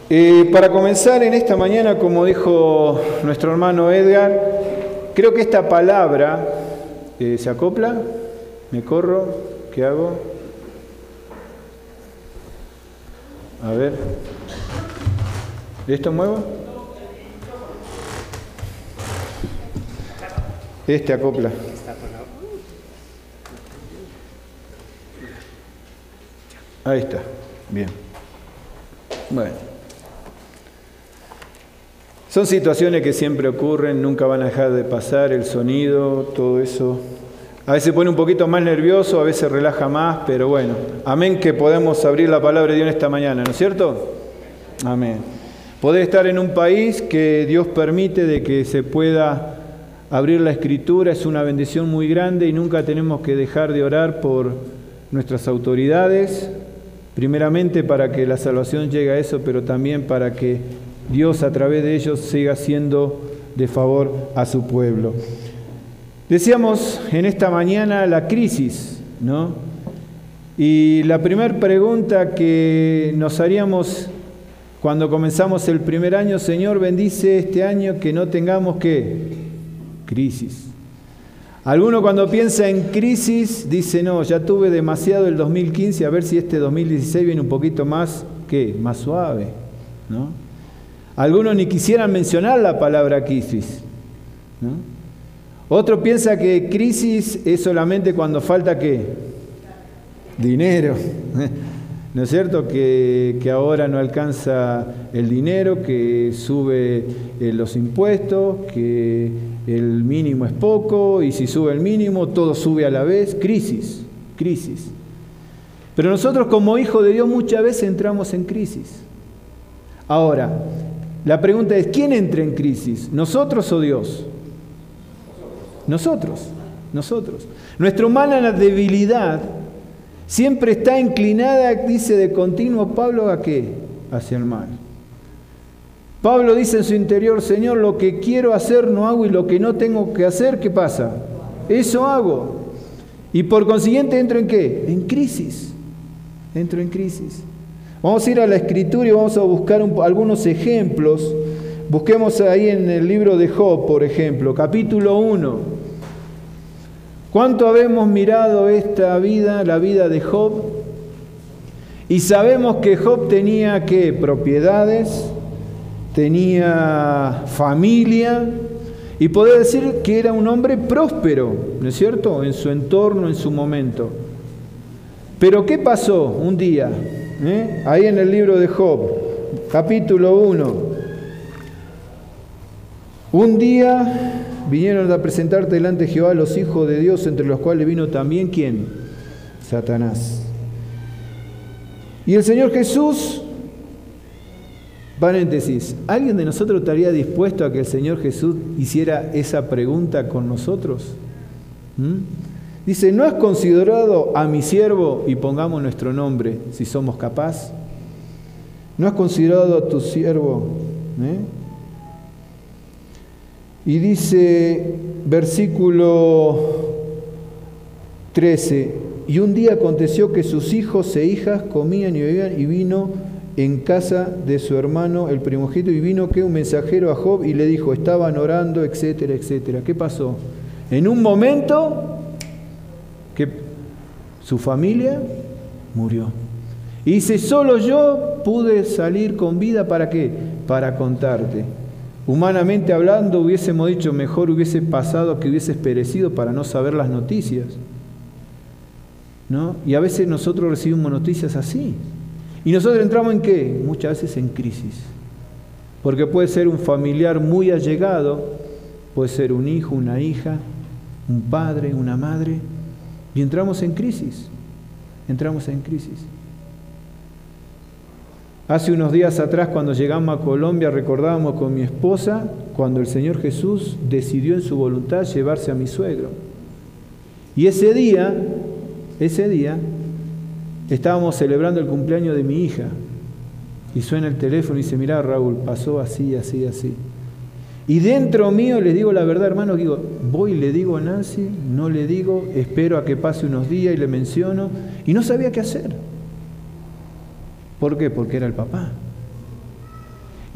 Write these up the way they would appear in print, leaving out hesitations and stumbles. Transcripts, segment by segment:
Para comenzar en esta mañana, como dijo nuestro hermano Edgar, creo que esta palabra se acopla, me corro, ¿qué hago? A ver, ¿esto muevo? Este acopla. Ahí está, bien. Bueno. Son situaciones que siempre ocurren, nunca van a dejar de pasar, el sonido, todo eso. A veces pone un poquito más nervioso, a veces relaja más, pero bueno. Amén que podemos abrir la palabra de Dios en esta mañana, ¿no es cierto? Amén. Poder estar en un país que Dios permite de que se pueda abrir la Escritura es una bendición muy grande y nunca tenemos que dejar de orar por nuestras autoridades, primeramente para que la salvación llegue a eso, pero también para que Dios a través de ellos siga siendo de favor a su pueblo. Decíamos en esta mañana la crisis, ¿no? Y la primera pregunta que nos haríamos cuando comenzamos el primer año, Señor, bendice este año que no tengamos ¿qué? Crisis. Alguno cuando piensa en crisis dice, no, ya tuve demasiado el 2015, a ver si este 2016 viene un poquito más, ¿qué? Más suave, ¿no? Algunos ni quisieran mencionar la palabra crisis, ¿no? Otro piensa que crisis es solamente cuando falta ¿qué? Dinero, ¿no es cierto? Que ahora no alcanza el dinero, que sube los impuestos, que el mínimo es poco y si sube el mínimo todo sube a la vez. Crisis, crisis. Pero nosotros como hijos de Dios muchas veces entramos en crisis. Ahora, la pregunta es, ¿quién entra en crisis? ¿Nosotros o Dios? Nosotros. Nuestra humana debilidad siempre está inclinada, dice de continuo Pablo, ¿a qué? Hacia el mal. Pablo dice en su interior, Señor, lo que quiero hacer no hago y lo que no tengo que hacer, ¿qué pasa? Eso hago. Y por consiguiente entro en ¿qué? En crisis. Entro en crisis. Vamos a ir a la Escritura y vamos a buscar algunos ejemplos. Busquemos ahí en el libro de Job, por ejemplo, capítulo 1. ¿Cuánto habemos mirado esta vida, la vida de Job? Y sabemos que Job tenía ¿qué? Propiedades, tenía familia, y poder decir que era un hombre próspero, ¿no es cierto? En su entorno, en su momento. Pero ¿qué pasó un día? Ahí en el libro de Job, capítulo 1. Un día vinieron a presentarte delante de Jehová los hijos de Dios, entre los cuales vino también ¿quién? Satanás. Y el Señor Jesús, paréntesis, ¿alguien de nosotros estaría dispuesto a que el Señor Jesús hiciera esa pregunta con nosotros? Dice, ¿no has considerado a mi siervo, y pongamos nuestro nombre, si somos capaces? ¿No has considerado a tu siervo? Y dice, versículo 13, y un día aconteció que sus hijos e hijas comían y bebían, y vino en casa de su hermano el primogénito, y vino que un mensajero a Job y le dijo, estaban orando, etcétera, etcétera. ¿Qué pasó? En un momento que su familia murió. Y dice, solo yo pude salir con vida, ¿para qué? Para contarte. Humanamente hablando, hubiésemos dicho, mejor hubiese pasado que hubieses perecido para no saber las noticias, ¿no? Y a veces nosotros recibimos noticias así. Y nosotros entramos en ¿qué? Muchas veces en crisis. Porque puede ser un familiar muy allegado, puede ser un hijo, una hija, un padre, una madre. Y entramos en crisis. Hace unos días atrás, cuando llegamos a Colombia, recordábamos con mi esposa cuando el Señor Jesús decidió en su voluntad llevarse a mi suegro. Y ese día, estábamos celebrando el cumpleaños de mi hija. Y suena el teléfono y dice, mirá Raúl, pasó así, así, así. Y dentro mío les digo la verdad, hermano, digo, voy y le digo a Nancy, no le digo, espero a que pase unos días y le menciono, y no sabía qué hacer. ¿Por qué? Porque era el papá.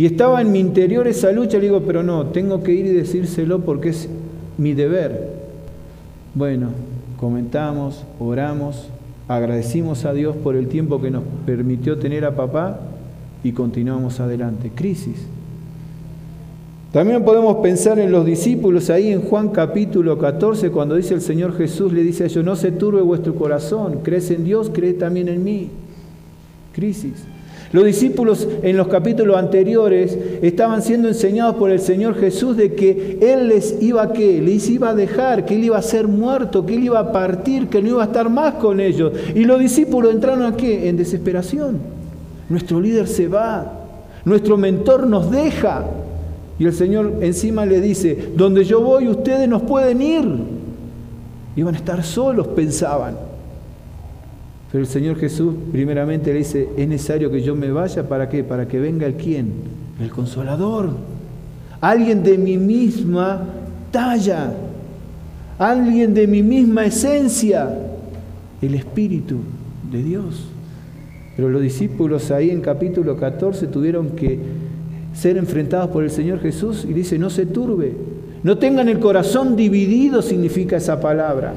Y estaba en mi interior esa lucha, le digo, pero no, tengo que ir y decírselo porque es mi deber. Bueno, comentamos, oramos, agradecimos a Dios por el tiempo que nos permitió tener a papá y continuamos adelante. Crisis. También podemos pensar en los discípulos ahí en Juan capítulo 14, cuando dice el Señor Jesús, le dice a ellos, no se turbe vuestro corazón, crees en Dios, creed también en mí. Crisis. Los discípulos en los capítulos anteriores estaban siendo enseñados por el Señor Jesús de que Él les iba a ¿qué? Les iba a dejar, que Él iba a ser muerto, que Él iba a partir, que no iba a estar más con ellos. Y los discípulos entraron ¿a qué? En desesperación. Nuestro líder se va, nuestro mentor nos deja. Y el Señor encima le dice, donde yo voy ustedes no pueden ir. Iban a estar solos, pensaban. Pero el Señor Jesús primeramente le dice, es necesario que yo me vaya, ¿para qué? Para que venga el ¿quién? El Consolador. Alguien de mi misma talla. Alguien de mi misma esencia. El Espíritu de Dios. Pero los discípulos ahí en capítulo 14 tuvieron que ser enfrentados por el Señor Jesús y dice, no se turbe. No tengan el corazón dividido, significa esa palabra.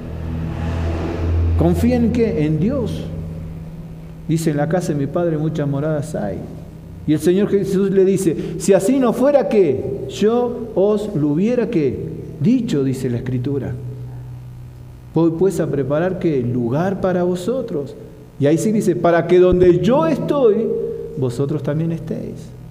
Confíen en ¿qué? En Dios. Dice, en la casa de mi Padre muchas moradas hay. Y el Señor Jesús le dice, si así no fuera, ¿qué? Yo os lo hubiera ¿qué? Dicho, dice la Escritura. Voy pues a preparar ¿qué? Lugar para vosotros. Y ahí sí dice, para que donde yo estoy, vosotros también estéis.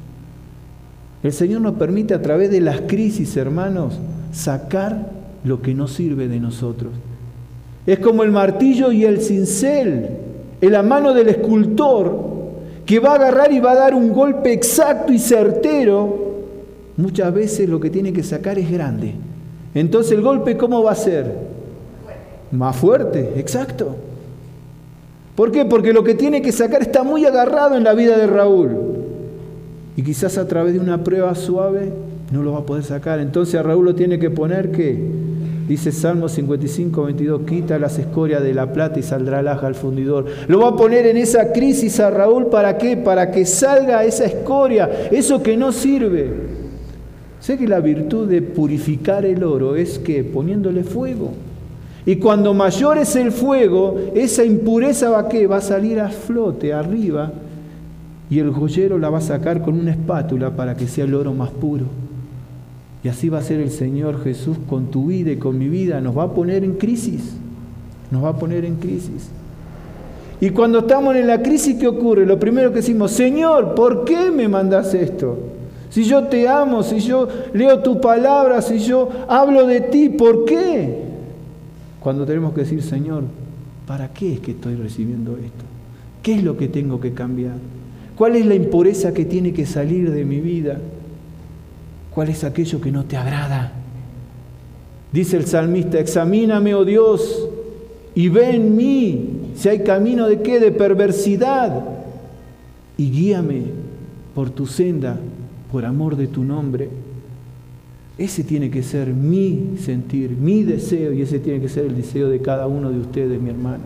El Señor nos permite a través de las crisis, hermanos, sacar lo que no sirve de nosotros. Es como el martillo y el cincel en la mano del escultor que va a agarrar y va a dar un golpe exacto y certero. Muchas veces lo que tiene que sacar es grande. Entonces el golpe ¿cómo va a ser? Más fuerte, exacto. ¿Por qué? Porque lo que tiene que sacar está muy agarrado en la vida de Raúl. Y quizás a través de una prueba suave no lo va a poder sacar. Entonces a Raúl lo tiene que poner ¿qué? Dice Salmo 55, 22, quita las escorias de la plata y saldrá alhaja al fundidor. Lo va a poner en esa crisis a Raúl, ¿para qué? Para que salga esa escoria, eso que no sirve. Sé que la virtud de purificar el oro es que poniéndole fuego. Y cuando mayor es el fuego, esa impureza va a ¿qué? Va a salir a flote arriba y el joyero la va a sacar con una espátula para que sea el oro más puro. Y así va a ser el Señor Jesús con tu vida y con mi vida. Nos va a poner en crisis. Nos va a poner en crisis. Y cuando estamos en la crisis, ¿qué ocurre? Lo primero que decimos, Señor, ¿por qué me mandas esto? Si yo te amo, si yo leo tu palabra, si yo hablo de ti, ¿por qué? Cuando tenemos que decir, Señor, ¿para qué es que estoy recibiendo esto? ¿Qué es lo que tengo que cambiar? ¿Cuál es la impureza que tiene que salir de mi vida? ¿Cuál es aquello que no te agrada? Dice el salmista, examíname, oh Dios, y ve en mí si hay camino de qué, de perversidad, y guíame por tu senda, por amor de tu nombre. Ese tiene que ser mi sentir, mi deseo, y ese tiene que ser el deseo de cada uno de ustedes, mi hermano.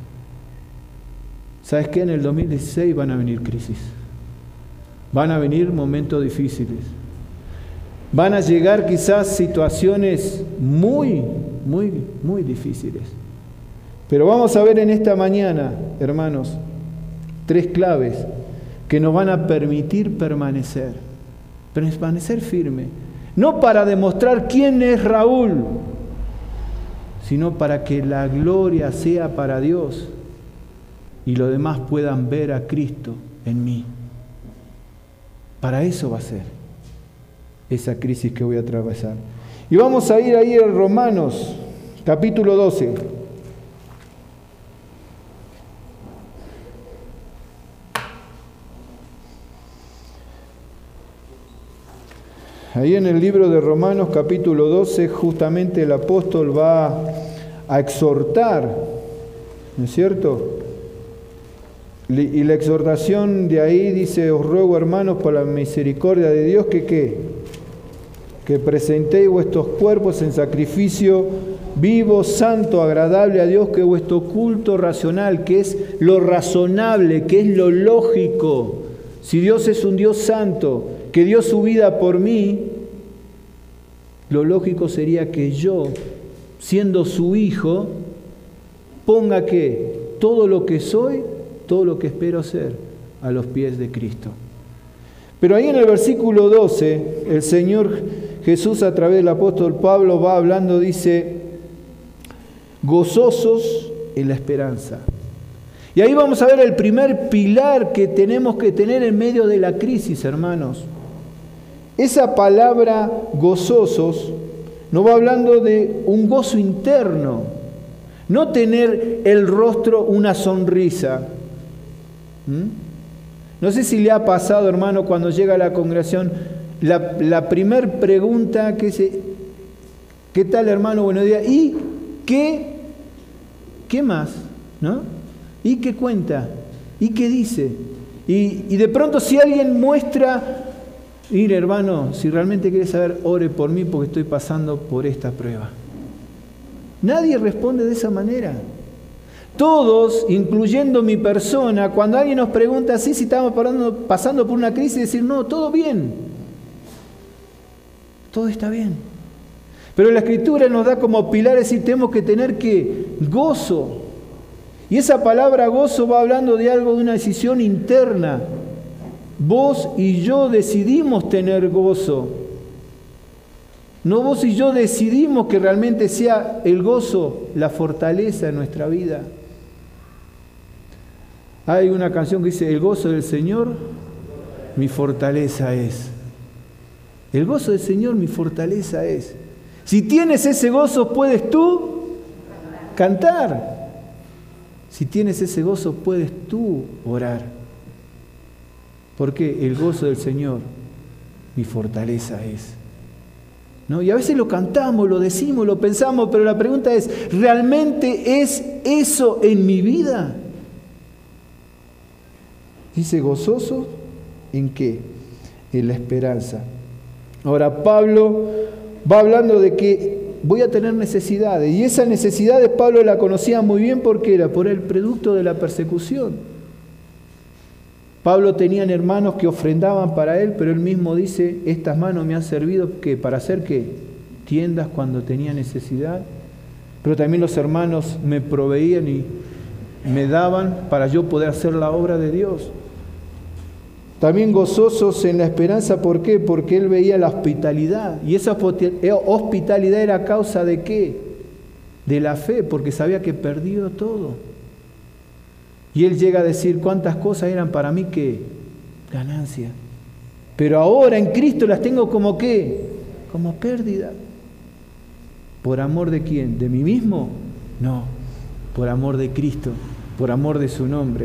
¿Sabes qué? En el 2016 van a venir crisis, van a venir momentos difíciles. Van a llegar quizás situaciones muy difíciles. Pero vamos a ver en esta mañana, hermanos, 3 claves que nos van a permitir permanecer firme. No para demostrar quién es Raúl, sino para que la gloria sea para Dios y los demás puedan ver a Cristo en mí. Para eso va a ser esa crisis que voy a atravesar. Y vamos a ir ahí en Romanos, capítulo 12. Ahí en el libro de Romanos, capítulo 12, justamente el apóstol va a exhortar, ¿no es cierto? Y la exhortación de ahí dice, os ruego, hermanos, por la misericordia de Dios, que ¿qué? Que presentéis vuestros cuerpos en sacrificio vivo, santo, agradable a Dios, que es vuestro culto racional, que es lo razonable, que es lo lógico. si Dios es un Dios santo, que dio su vida por mí, lo lógico sería que yo, siendo su hijo, ponga que todo lo que soy, todo lo que espero ser, a los pies de Cristo. Pero ahí en el versículo 12, el Señor Jesús a través del apóstol Pablo va hablando, dice, gozosos en la esperanza. Y ahí vamos a ver el primer pilar que tenemos que tener en medio de la crisis, hermanos. Esa palabra gozosos nos va hablando de un gozo interno, no tener el rostro una sonrisa. No sé si le ha pasado, hermano, cuando llega a la congregación, la primer pregunta que es, ¿qué tal, hermano? Buenos días. ¿Y qué más? ¿No? ¿Y qué cuenta? ¿Y qué dice? Y de pronto si alguien muestra, mire, hermano, si realmente quiere saber, ore por mí porque estoy pasando por esta prueba. Nadie responde de esa manera. Todos, incluyendo mi persona, cuando alguien nos pregunta así si estamos pasando por una crisis, decir, no, todo bien. Todo está bien. Pero la Escritura nos da como pilar decir, tenemos que tener que gozo. Y esa palabra gozo va hablando de algo, de una decisión interna. Vos y yo decidimos tener gozo. No vos y yo decidimos que realmente sea el gozo la fortaleza de nuestra vida. Hay una canción que dice, el gozo del Señor, mi fortaleza es. El gozo del Señor, mi fortaleza es. Si tienes ese gozo, puedes tú cantar. Si tienes ese gozo, puedes tú orar. Porque el gozo del Señor, mi fortaleza es. ¿No? Y a veces lo cantamos, lo decimos, lo pensamos, pero la pregunta es, ¿realmente es eso en mi vida? Dice, ¿gozoso en qué? En la esperanza. Ahora, Pablo va hablando de que voy a tener necesidades. Y esas necesidades Pablo la conocía muy bien porque era por el producto de la persecución. Pablo tenía hermanos que ofrendaban para él, pero él mismo dice, estas manos me han servido ¿qué? Para hacer ¿qué? Tiendas cuando tenía necesidad. Pero también los hermanos me proveían y me daban para yo poder hacer la obra de Dios. También gozosos en la esperanza, ¿por qué? Porque él veía la hospitalidad. Y esa hospitalidad era a causa de ¿qué? De la fe, porque sabía que perdió todo. Y él llega a decir cuántas cosas eran para mí que ganancia. Pero ahora en Cristo las tengo como ¿qué? Como pérdida. ¿Por amor de quién? ¿De mí mismo? No, por amor de Cristo, por amor de su nombre.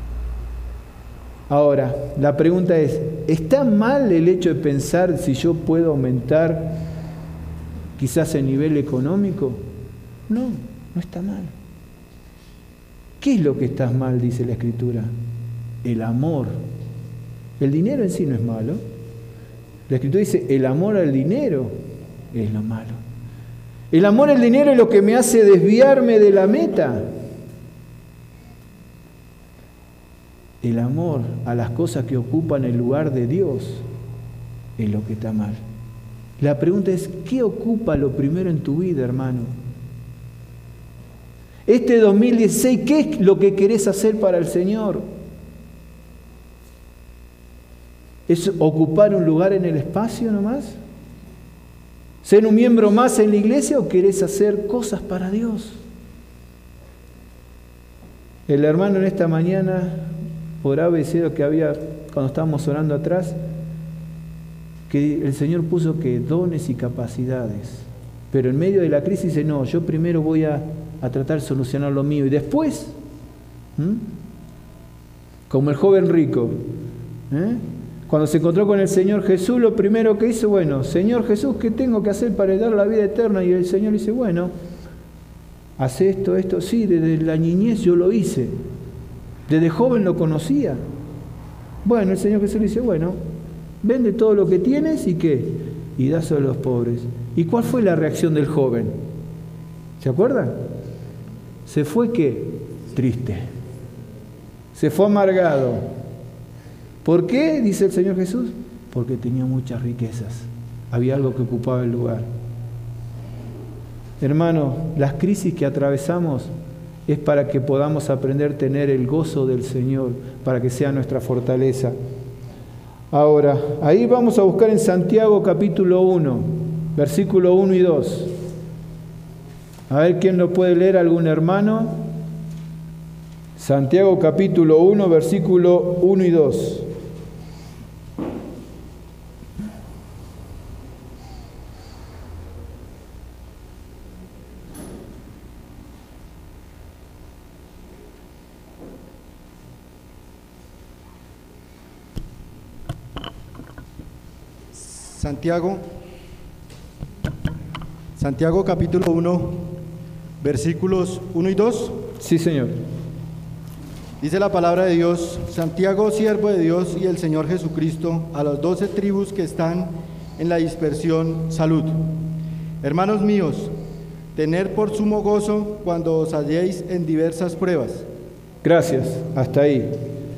Ahora, la pregunta es, ¿está mal el hecho de pensar si yo puedo aumentar quizás el nivel económico? No, no está mal. ¿Qué es lo que está mal, dice la Escritura? El amor. El dinero en sí no es malo. La Escritura dice, el amor al dinero es lo malo. El amor al dinero es lo que me hace desviarme de la meta. El amor a las cosas que ocupan el lugar de Dios es lo que está mal. La pregunta es, ¿qué ocupa lo primero en tu vida, hermano? Este 2016, ¿qué es lo que querés hacer para el Señor? ¿Es ocupar un lugar en el espacio nomás? ¿Ser un miembro más en la iglesia o querés hacer cosas para Dios? El hermano en esta mañana oraba y decía lo que había cuando estábamos orando atrás, que el Señor puso que dones y capacidades, pero en medio de la crisis dice, no, yo primero voy a tratar de solucionar lo mío y después, como el joven rico, cuando se encontró con el Señor Jesús, lo primero que hizo, bueno, Señor Jesús, ¿qué tengo que hacer para dar la vida eterna? Y el Señor dice, bueno, hace esto, sí, desde la niñez yo lo hice, desde joven lo conocía. Bueno, el Señor Jesús le dice, bueno, vende todo lo que tienes y ¿qué? Y dáselo a los pobres. ¿Y cuál fue la reacción del joven? ¿Se acuerdan? Se fue ¿qué? Triste. Se fue amargado. ¿Por qué? Dice el Señor Jesús. Porque tenía muchas riquezas. Había algo que ocupaba el lugar. Hermano, las crisis que atravesamos es para que podamos aprender a tener el gozo del Señor, para que sea nuestra fortaleza. Ahora, ahí vamos a buscar en Santiago capítulo 1, versículo 1 y 2. A ver quién lo puede leer, algún hermano. Santiago capítulo 1, versículo 1 y 2. Santiago capítulo 1, versículos 1 y 2. Sí, Señor. Dice la palabra de Dios: Santiago, siervo de Dios y el Señor Jesucristo, a las 12 tribus que están en la dispersión, salud. Hermanos míos, tened por sumo gozo cuando os halléis en diversas pruebas. Gracias, hasta ahí.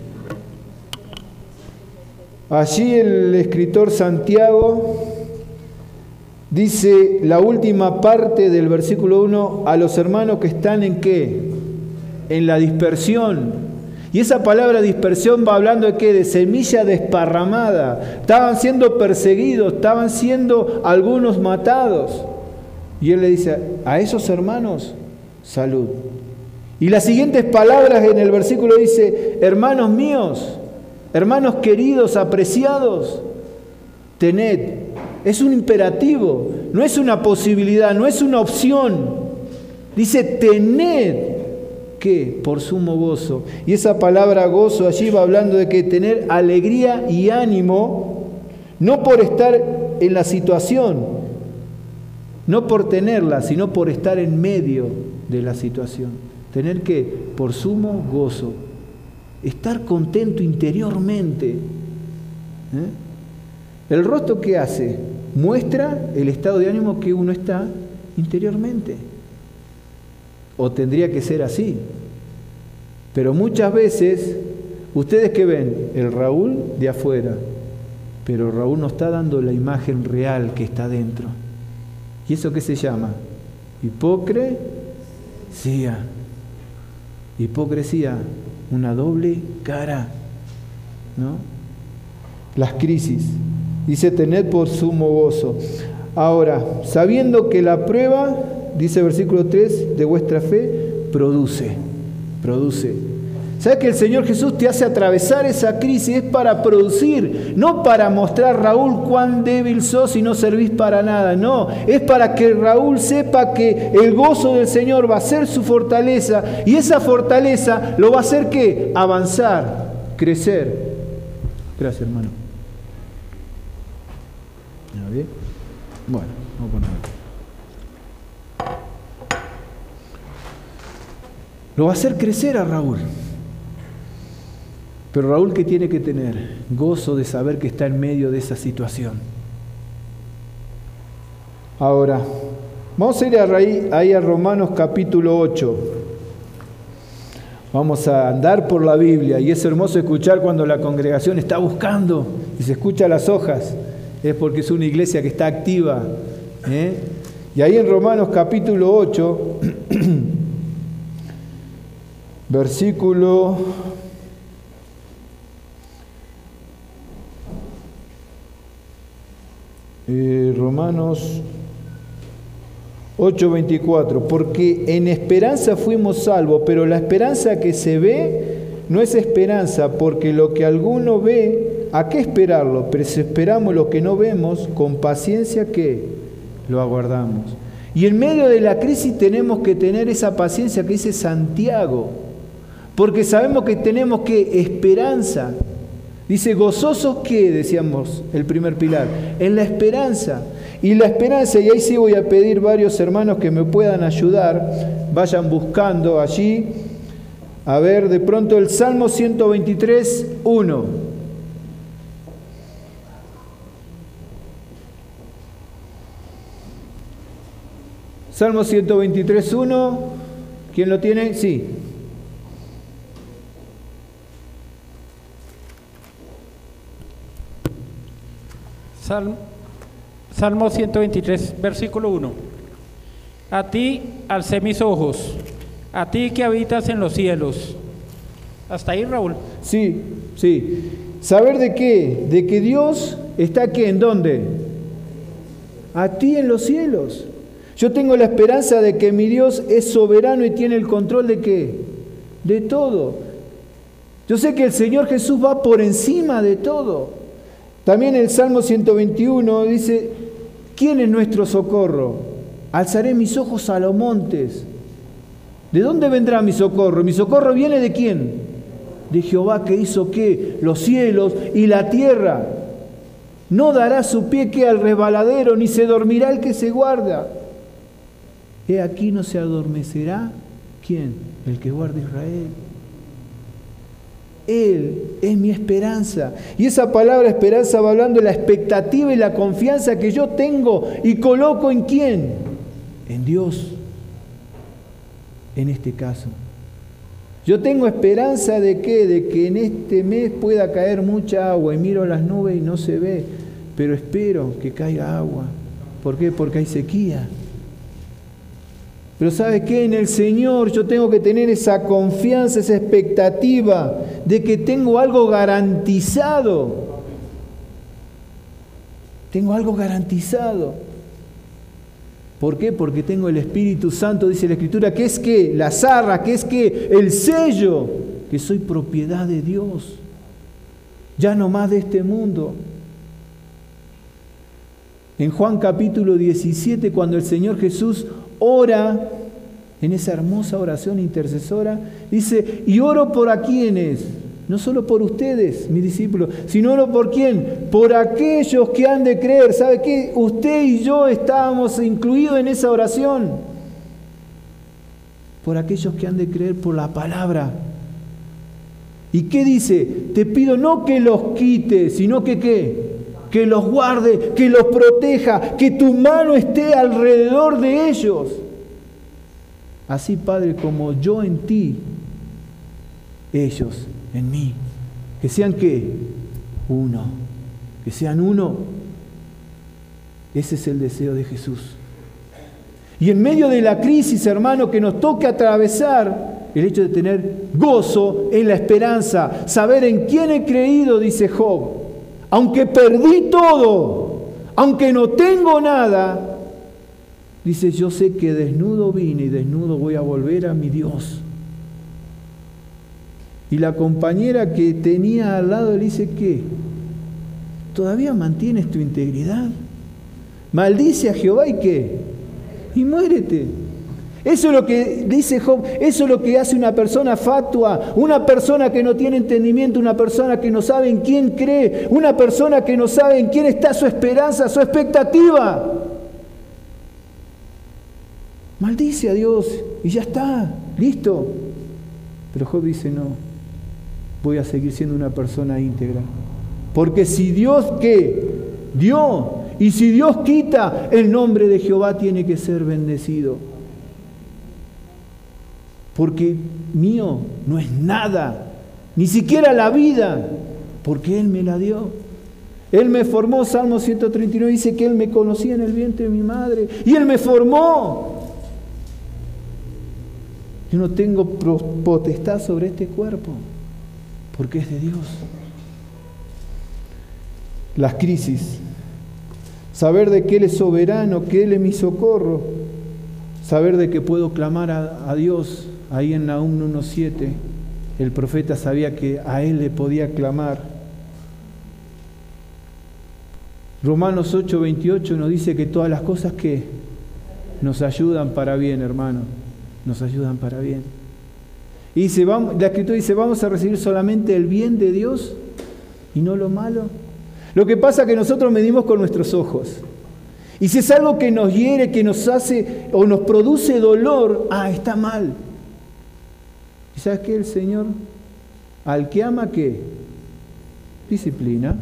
Allí el escritor Santiago dice la última parte del versículo 1, a los hermanos que están en ¿qué? En la dispersión. Y esa palabra dispersión va hablando de ¿qué? De semilla desparramada. Estaban siendo perseguidos, estaban siendo algunos matados. Y él le dice, a esos hermanos, salud. Y las siguientes palabras en el versículo dice, hermanos míos, hermanos queridos, apreciados, tened. Es un imperativo, no es una posibilidad, no es una opción. Dice, tened, ¿qué? Por sumo gozo. Y esa palabra gozo allí va hablando de que tener alegría y ánimo, no por estar en la situación, no por tenerla, sino por estar en medio de la situación. Tener ¿qué? Por sumo gozo. Estar contento interiormente. ¿El rostro qué hace? Muestra el estado de ánimo que uno está interiormente. O tendría que ser así. Pero muchas veces, ¿ustedes qué ven? El Raúl de afuera. Pero Raúl no está dando la imagen real que está dentro. ¿Y eso qué se llama? Hipocresía. Hipocresía, una doble cara, ¿no? Las crisis. Dice, tened por sumo gozo. Ahora, sabiendo que la prueba, dice versículo 3, de vuestra fe, produce. ¿Sabes que el Señor Jesús te hace atravesar esa crisis? Es para producir, no para mostrar, Raúl, cuán débil sos y no servís para nada. No, es para que Raúl sepa que el gozo del Señor va a ser su fortaleza, y esa fortaleza lo va a hacer, ¿qué? Avanzar, crecer. Gracias, hermano. ¿Bien? Bueno, vamos a poner. Lo va a hacer crecer a Raúl. Pero Raúl, ¿qué tiene que tener? Gozo de saber que está en medio de esa situación. Ahora, vamos a ir ahí a Romanos capítulo 8. Vamos a andar por la Biblia, y es hermoso escuchar cuando la congregación está buscando y se escucha las hojas. Es porque es una iglesia que está activa. Y ahí en Romanos capítulo 8, versículo Romanos 8:24, porque en esperanza fuimos salvos, pero la esperanza que se ve no es esperanza, porque lo que alguno ve, ¿a qué esperarlo? Pero si esperamos lo que no vemos, con paciencia, ¿qué? Lo aguardamos. Y en medio de la crisis tenemos que tener esa paciencia que dice Santiago, porque sabemos que tenemos que esperanza. Dice, gozosos ¿qué? Decíamos el primer pilar, en la esperanza. Y la esperanza, y ahí sí voy a pedir varios hermanos que me puedan ayudar, vayan buscando allí. A ver, de pronto el Salmo 123, 1. Salmo 123, 1. ¿Quién lo tiene? Sí. Salmo 123, versículo 1. A ti alcé mis ojos, a ti que habitas en los cielos. ¿Hasta ahí, Raúl? Sí. ¿Saber de qué? De que Dios está aquí, ¿en dónde? A ti en los cielos. Yo tengo la esperanza de que mi Dios es soberano y tiene el control ¿de qué? De todo. Yo sé que el Señor Jesús va por encima de todo. También el Salmo 121 dice, ¿quién es nuestro socorro? Alzaré mis ojos a los montes. ¿De dónde vendrá mi socorro? ¿Mi socorro viene de quién? De Jehová, que hizo ¿qué? Los cielos y la tierra. No dará su pie que al resbaladero, ni se dormirá el que se guarda. He aquí no se adormecerá, ¿quién? El que guarda Israel. Él es mi esperanza. Y esa palabra esperanza va hablando de la expectativa y la confianza que yo tengo y coloco ¿en quién? En Dios. En este caso. Yo tengo esperanza de ¿qué? De que en este mes pueda caer mucha agua y miro las nubes y no se ve, pero espero que caiga agua. ¿Por qué? Porque hay sequía. Pero ¿sabe qué? En el Señor yo tengo que tener esa confianza, esa expectativa de que tengo algo garantizado. Tengo algo garantizado. ¿Por qué? Porque tengo el Espíritu Santo, dice la Escritura, que es que la zarra, que es que el sello, que soy propiedad de Dios, ya no más de este mundo. En Juan capítulo 17, cuando el Señor Jesús ora, en esa hermosa oración intercesora, dice, y oro por a quienes, no solo por ustedes, mis discípulos, sino oro por quién, por aquellos que han de creer. ¿Sabe qué? Usted y yo estábamos incluidos en esa oración. Por aquellos que han de creer por la palabra. ¿Y qué dice? Te pido no que los quite, sino que ¿qué? Que los guarde, que los proteja, que tu mano esté alrededor de ellos. Así, Padre, como yo en ti, ellos en mí. Que sean ¿qué? Uno. Que sean uno. Ese es el deseo de Jesús. Y en medio de la crisis, hermano, que nos toque atravesar, el hecho de tener gozo en la esperanza, saber en quién he creído, dice Job. Aunque perdí todo, aunque no tengo nada, dice, yo sé que desnudo vine y desnudo voy a volver a mi Dios. Y la compañera que tenía al lado le dice, ¿qué? ¿Todavía mantienes tu integridad? Maldice a Jehová y ¿qué? Y muérete. Eso es lo que dice Job, eso es lo que hace una persona fatua, una persona que no tiene entendimiento, una persona que no sabe en quién cree, una persona que no sabe en quién está su esperanza, su expectativa. Maldice a Dios y ya está, listo. Pero Job dice, no, voy a seguir siendo una persona íntegra. Porque si Dios ¿qué? Dio, y si Dios quita, el nombre de Jehová tiene que ser bendecido. Porque mío no es nada, ni siquiera la vida, porque Él me la dio. Él me formó, Salmo 139 dice que Él me conocía en el vientre de mi madre, y Él me formó. Yo no tengo potestad sobre este cuerpo, porque es de Dios. Las crisis, saber de que Él es soberano, que Él es mi socorro, saber de que puedo clamar a Dios. Ahí en Nahum 1:7, el profeta sabía que a Él le podía clamar. Romanos 8:28 nos dice que todas las cosas que nos ayudan para bien, hermano, nos ayudan para bien. Y dice, la Escritura dice, vamos a recibir solamente el bien de Dios y no lo malo. Lo que pasa es que nosotros medimos con nuestros ojos. Y si es algo que nos hiere, que nos hace o nos produce dolor, está mal. ¿Y sabes qué? El Señor, al que ama, ¿qué? Disciplina.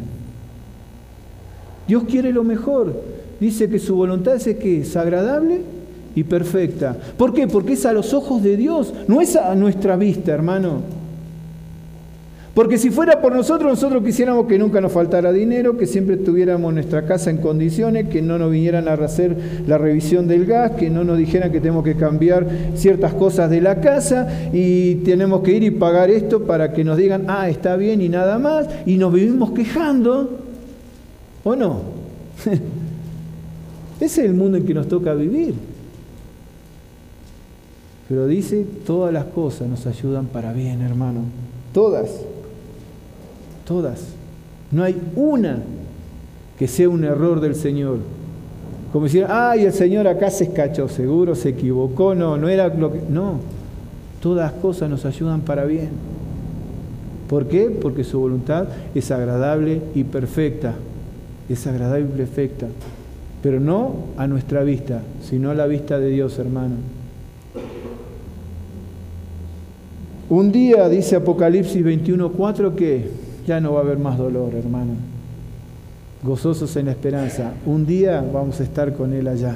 Dios quiere lo mejor. Dice que su voluntad es ¿qué? Es agradable y perfecta. ¿Por qué? Porque es a los ojos de Dios, no es a nuestra vista, hermano. Porque si fuera por nosotros quisiéramos que nunca nos faltara dinero, que siempre tuviéramos nuestra casa en condiciones, que no nos vinieran a hacer la revisión del gas, que no nos dijeran que tenemos que cambiar ciertas cosas de la casa y tenemos que ir y pagar esto para que nos digan, está bien y nada más, y nos vivimos quejando, ¿o no? Ese es el mundo en que nos toca vivir. Pero dice, todas las cosas nos ayudan para bien, hermano. Todas. No hay una que sea un error del Señor. Como decir, el Señor acá se escachó, seguro se equivocó, no era lo que... No, todas las cosas nos ayudan para bien. ¿Por qué? Porque su voluntad es agradable y perfecta. Es agradable y perfecta. Pero no a nuestra vista, sino a la vista de Dios, hermano. Un día, dice Apocalipsis 21:4, que ya no va a haber más dolor, hermano. Gozosos en la esperanza. Un día vamos a estar con Él allá.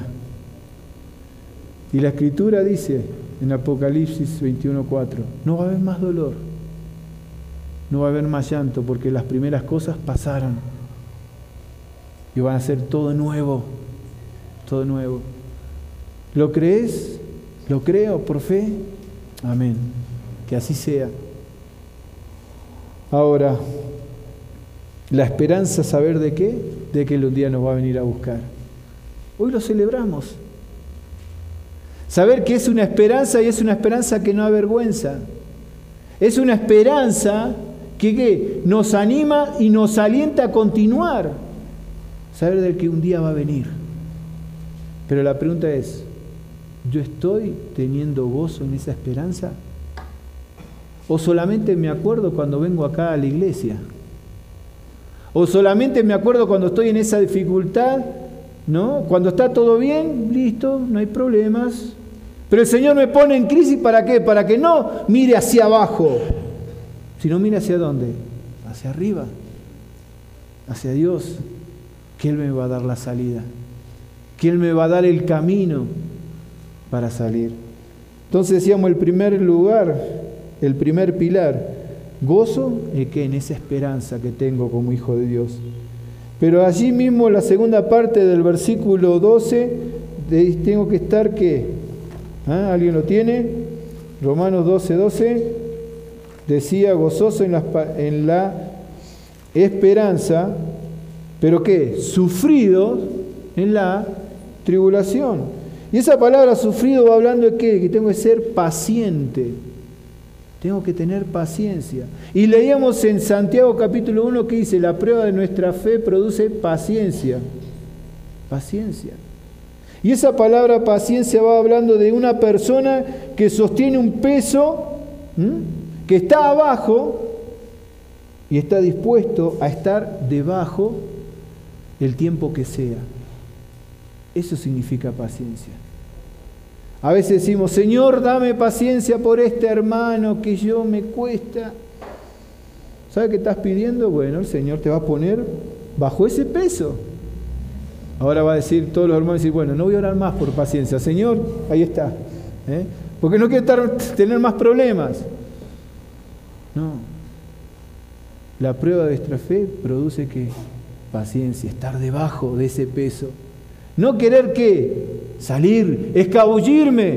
Y la Escritura dice en Apocalipsis 21:4, no va a haber más dolor. No va a haber más llanto, porque las primeras cosas pasaron. Y van a ser todo nuevo. Todo nuevo. ¿Lo crees? ¿Lo creo por fe? Amén. Que así sea. Ahora, la esperanza, ¿saber de qué? De que Él un día nos va a venir a buscar. Hoy lo celebramos. Saber que es una esperanza y es una esperanza que no avergüenza. Es una esperanza que nos anima y nos alienta a continuar. Saber de que un día va a venir. Pero la pregunta es, ¿yo estoy teniendo gozo en esa esperanza? ¿O solamente me acuerdo cuando vengo acá a la iglesia? ¿O solamente me acuerdo cuando estoy en esa dificultad? ¿No? Cuando está todo bien, listo, no hay problemas. Pero el Señor me pone en crisis, ¿para qué? Para que no mire hacia abajo, sino mire hacia dónde, hacia arriba, hacia Dios, que Él me va a dar la salida, que Él me va a dar el camino para salir. Entonces decíamos, el primer lugar, el primer pilar, gozo que en esa esperanza que tengo como hijo de Dios. Pero allí mismo la segunda parte del versículo 12, tengo que estar ¿qué? ¿Alguien lo tiene? Romanos 12:12 decía, gozoso en la esperanza, pero ¿qué? Sufrido en la tribulación. Y esa palabra sufrido va hablando de ¿qué? Que tengo que ser paciente. Tengo que tener paciencia. Y leíamos en Santiago capítulo 1 que dice, la prueba de nuestra fe produce paciencia. Paciencia. Y esa palabra paciencia va hablando de una persona que sostiene un peso, que está abajo y está dispuesto a estar debajo el tiempo que sea. Eso significa paciencia. A veces decimos, Señor, dame paciencia por este hermano que yo me cuesta. ¿Sabes qué estás pidiendo? Bueno, el Señor te va a poner bajo ese peso. Ahora va a decir, todos los hermanos, bueno, no voy a orar más por paciencia. Señor, ahí está. Porque no quiero tener más problemas. No. La prueba de nuestra fe produce que paciencia, estar debajo de ese peso. No querer ¿qué? Salir, escabullirme.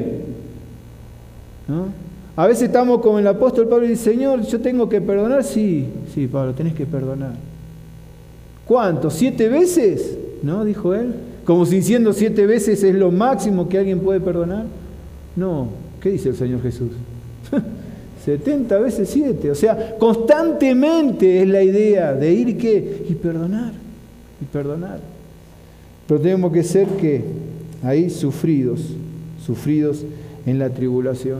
¿No? A veces estamos como el apóstol Pablo y dice, Señor, ¿yo tengo que perdonar? Sí, Pablo, tenés que perdonar. ¿Cuánto? ¿7 veces? ¿No? Dijo él. Como si diciendo 7 veces es lo máximo que alguien puede perdonar. No, ¿qué dice el Señor Jesús? 70 veces 7. O sea, constantemente es la idea de ir ¿qué? Y perdonar. Pero tenemos que ser que ahí sufridos en la tribulación.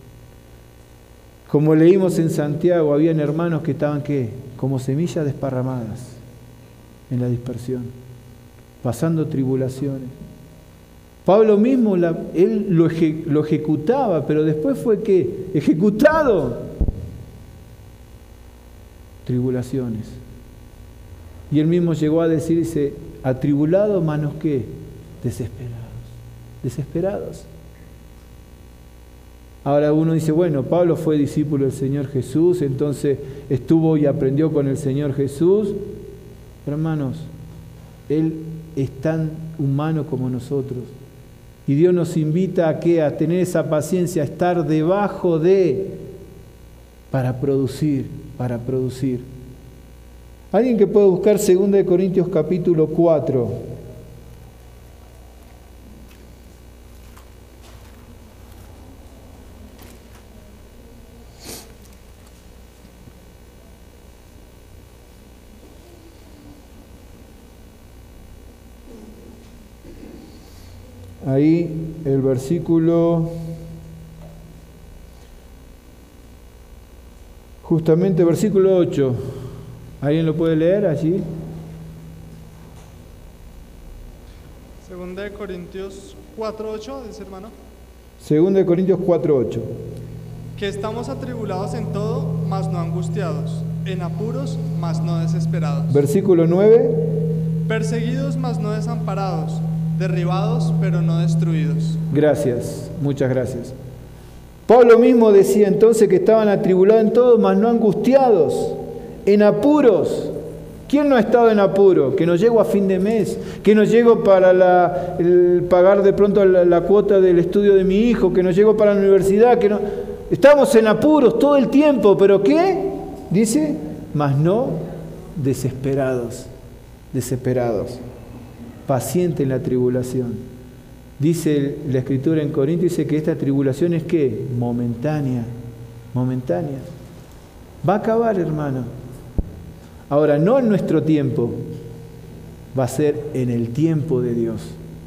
Como leímos en Santiago, habían hermanos que estaban ¿qué? Como semillas desparramadas en la dispersión, pasando tribulaciones. Pablo mismo, él lo ejecutaba, pero después fue ¿qué? Ejecutado. Tribulaciones. Y él mismo llegó a decirse, atribulados, manos ¿qué? Desesperados. Ahora uno dice, bueno, Pablo fue discípulo del Señor Jesús, entonces estuvo y aprendió con el Señor Jesús. Pero hermanos, Él es tan humano como nosotros. Y Dios nos invita a ¿qué? A tener esa paciencia, a estar debajo de, para producir. Alguien que pueda buscar 2 Corintios capítulo 4. Ahí el versículo, justamente versículo 8. ¿Alguien lo puede leer allí? 2 Corintios 4:8, dice hermano. 2 Corintios 4:8. Que estamos atribulados en todo, mas no angustiados, en apuros, mas no desesperados. Versículo 9. Perseguidos, mas no desamparados, derribados, pero no destruidos. Gracias, muchas gracias. Pablo mismo decía entonces que estaban atribulados en todo, mas no angustiados, en apuros. ¿Quién no ha estado en apuro? Que no llego a fin de mes, que no llego para pagar de pronto la cuota del estudio de mi hijo, que no llego para la universidad, que no... Estamos en apuros todo el tiempo, ¿pero qué? Dice, mas no desesperados, paciente en la tribulación. Dice la Escritura en Corintios, dice que esta tribulación es ¿qué? Momentánea. Va a acabar, hermano. Ahora, no en nuestro tiempo, va a ser en el tiempo de Dios.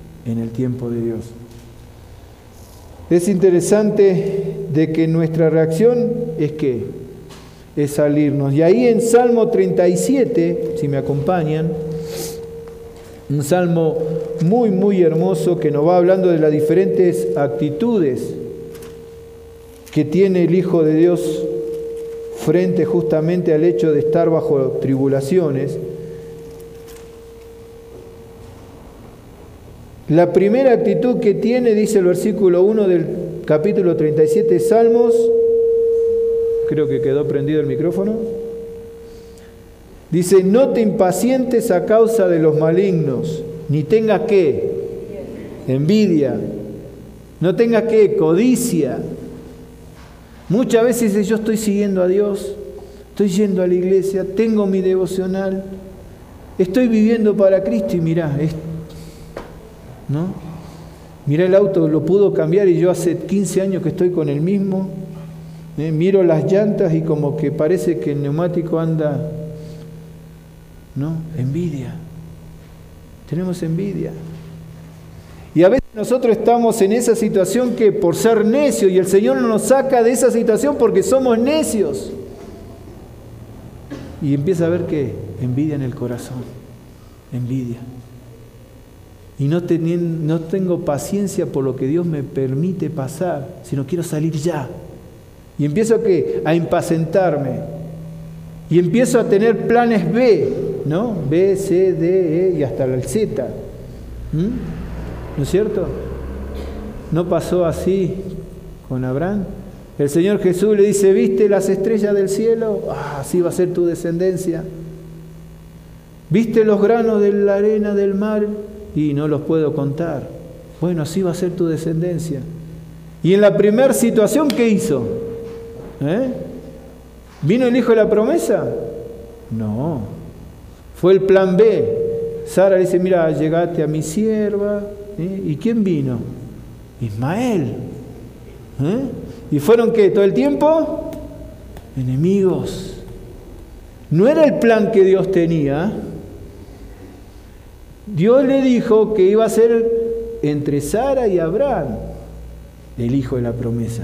Es interesante de que nuestra reacción es ¿qué? Es salirnos. Y ahí en Salmo 37, si me acompañan, un salmo muy, muy hermoso que nos va hablando de las diferentes actitudes que tiene el Hijo de Dios frente justamente al hecho de estar bajo tribulaciones. La primera actitud que tiene, dice el versículo 1 del capítulo 37 de Salmos, creo que quedó prendido el micrófono, dice, no te impacientes a causa de los malignos, ni tengas ¿qué? Envidia, no tengas ¿qué? Codicia. Muchas veces dice, yo estoy siguiendo a Dios, estoy yendo a la iglesia, tengo mi devocional, estoy viviendo para Cristo y mirá, ¿no? Mirá, el auto lo pudo cambiar y yo hace 15 años que estoy con el mismo. Miro las llantas y como que parece que el neumático anda, ¿no? Envidia. Tenemos envidia. Y a veces nosotros estamos en esa situación que por ser necios, y el Señor nos saca de esa situación porque somos necios. Y empieza a ver que envidia en el corazón. Envidia. Y no tengo paciencia por lo que Dios me permite pasar, sino quiero salir ya. Y empiezo ¿qué? A impacientarme. Y empiezo a tener planes B, ¿no? B, C, D, E y hasta el Z. ¿No es cierto? ¿No pasó así con Abraham? El Señor Jesús le dice, ¿viste las estrellas del cielo? Así va a ser tu descendencia. ¿Viste los granos de la arena del mar? Y no los puedo contar. Bueno, así va a ser tu descendencia. Y en la primera situación, ¿qué hizo? ¿Vino el hijo de la promesa? No. Fue el plan B. Sara le dice, mira, llegate a mi sierva. ¿Y quién vino? Ismael. ¿Y fueron qué? ¿Todo el tiempo? Enemigos. No era el plan que Dios tenía. Dios le dijo que iba a ser entre Sara y Abraham el hijo de la promesa.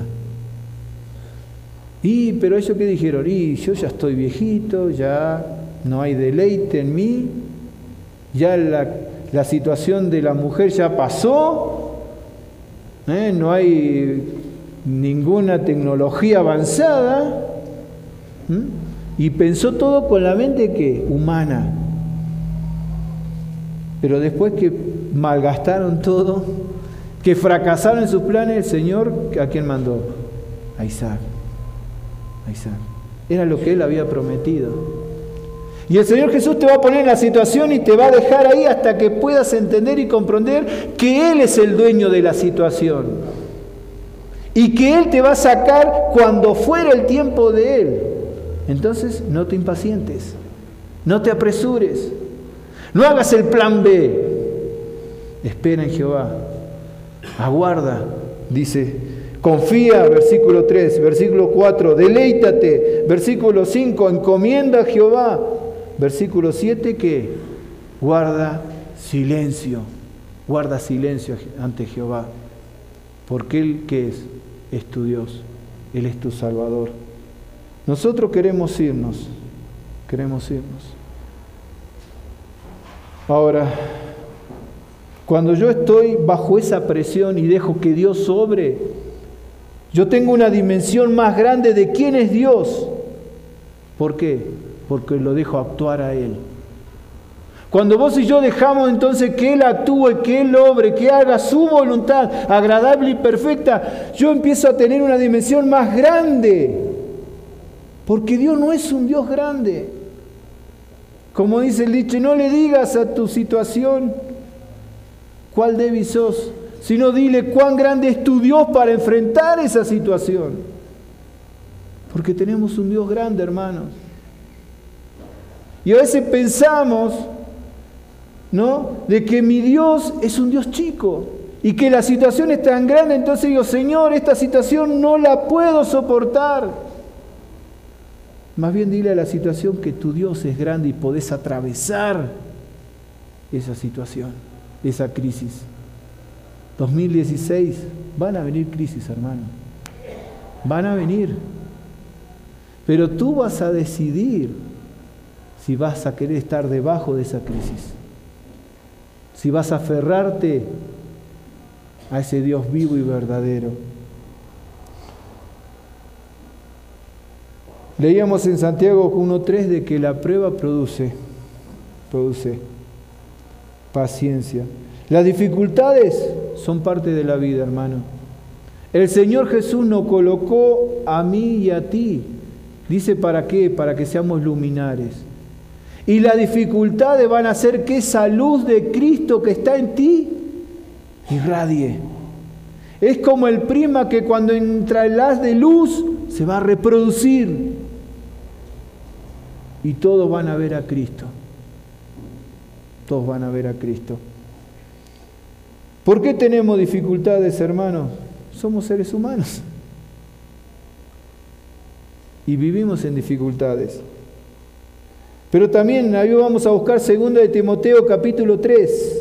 Pero ellos ¿qué dijeron? Yo ya estoy viejito, ya no hay deleite en mí, ya la situación de la mujer ya pasó, no hay ninguna tecnología avanzada, y pensó todo con la mente ¿qué? Humana. Pero después que malgastaron todo, que fracasaron en sus planes, el Señor, ¿a quién mandó? a Isaac. A Isaac. Era lo que Él había prometido. Y el Señor Jesús te va a poner en la situación y te va a dejar ahí hasta que puedas entender y comprender que Él es el dueño de la situación. Y que Él te va a sacar cuando fuera el tiempo de Él. Entonces, no te impacientes. No te apresures. No hagas el plan B. Espera en Jehová. Aguarda, dice. Confía, versículo 3. Versículo 4. Deleítate. Versículo 5. Encomienda a Jehová. Versículo 7, que guarda silencio. Guarda silencio ante Jehová. Porque Él, ¿qué es? Es tu Dios. Él es tu Salvador. Nosotros queremos irnos. Queremos irnos. Ahora, cuando yo estoy bajo esa presión y dejo que Dios obre, yo tengo una dimensión más grande de quién es Dios. ¿Por qué? Porque lo dejo actuar a Él. Cuando vos y yo dejamos entonces que Él actúe, que Él obre, que haga su voluntad agradable y perfecta, yo empiezo a tener una dimensión más grande. Porque Dios no es un Dios grande. Como dice el dicho, no le digas a tu situación cuál débil sos, sino dile cuán grande es tu Dios para enfrentar esa situación. Porque tenemos un Dios grande, hermanos. Y a veces pensamos, ¿no?, de que mi Dios es un Dios chico y que la situación es tan grande, entonces digo, Señor, esta situación no la puedo soportar. Más bien dile a la situación que tu Dios es grande y podés atravesar esa situación, esa crisis. 2016, van a venir crisis, hermano. Van a venir. Pero tú vas a decidir si vas a querer estar debajo de esa crisis. Si vas a aferrarte a ese Dios vivo y verdadero. Leíamos en Santiago 1:3 de que la prueba produce paciencia. Las dificultades son parte de la vida, hermano. El Señor Jesús nos colocó a mí y a ti. Dice, ¿para qué? Para que seamos luminares. Y las dificultades van a hacer que esa luz de Cristo que está en ti irradie. Es como el prisma que cuando entra el haz de luz se va a reproducir. Y todos van a ver a Cristo. Todos van a ver a Cristo. ¿Por qué tenemos dificultades, hermanos? Somos seres humanos. Y vivimos en dificultades. Pero también ahí vamos a buscar 2 de Timoteo capítulo 3.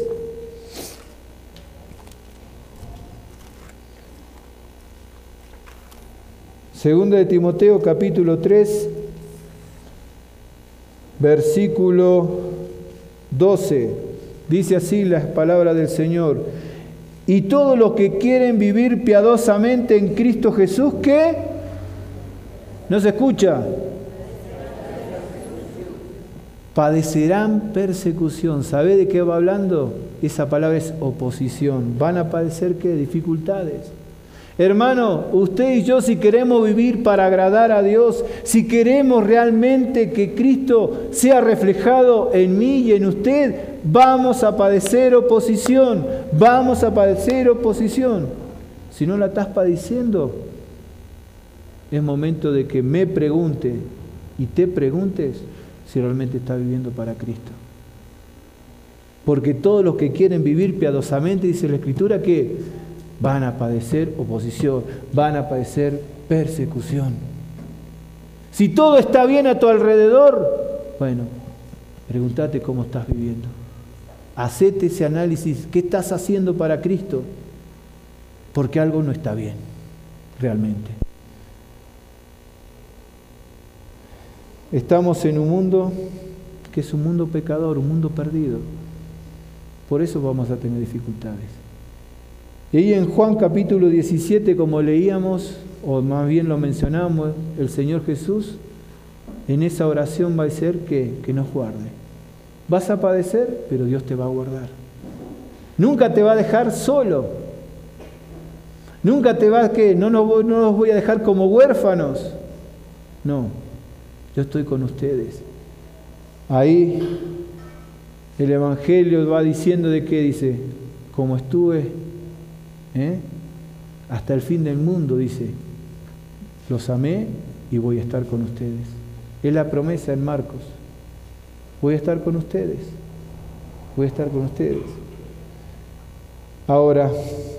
Segunda de Timoteo capítulo 3, versículo 12. Dice así las palabras del Señor. Y todos los que quieren vivir piadosamente en Cristo Jesús, ¿qué? ¿No se escucha? Padecerán persecución. ¿Sabe de qué va hablando? Esa palabra es oposición. ¿Van a padecer qué? Dificultades. Hermano, usted y yo, si queremos vivir para agradar a Dios, si queremos realmente que Cristo sea reflejado en mí y en usted, vamos a padecer oposición. Vamos a padecer oposición. Si no la estás padeciendo, es momento de que me pregunte y te preguntes si realmente estás viviendo para Cristo. Porque todos los que quieren vivir piadosamente, dice la Escritura, que van a padecer oposición, van a padecer persecución. Si todo está bien a tu alrededor, bueno, pregúntate cómo estás viviendo. Hacete ese análisis, ¿qué estás haciendo para Cristo? Porque algo no está bien, realmente. Estamos en un mundo que es un mundo pecador, un mundo perdido. Por eso vamos a tener dificultades. Y ahí en Juan capítulo 17, como leíamos, o más bien lo mencionamos, el Señor Jesús, en esa oración va a decir que nos guarde. Vas a padecer, pero Dios te va a guardar. Nunca te va a dejar solo. Nunca te vas, ¿qué? No los voy a dejar como huérfanos. No, yo estoy con ustedes. Ahí el Evangelio va diciendo de qué dice, como estuve hasta el fin del mundo, dice, los amé y voy a estar con ustedes. Es la promesa en Marcos. Voy a estar con ustedes. Voy a estar con ustedes. Ahora,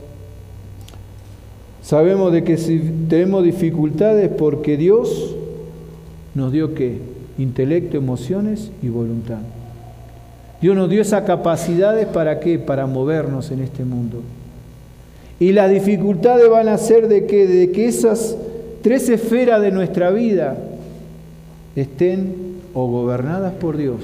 sabemos de que si tenemos dificultades porque Dios nos dio ¿qué? Intelecto, emociones y voluntad. Dios nos dio esas capacidades ¿para qué? Para movernos en este mundo. Y las dificultades van a ser de que esas tres esferas de nuestra vida estén o gobernadas por Dios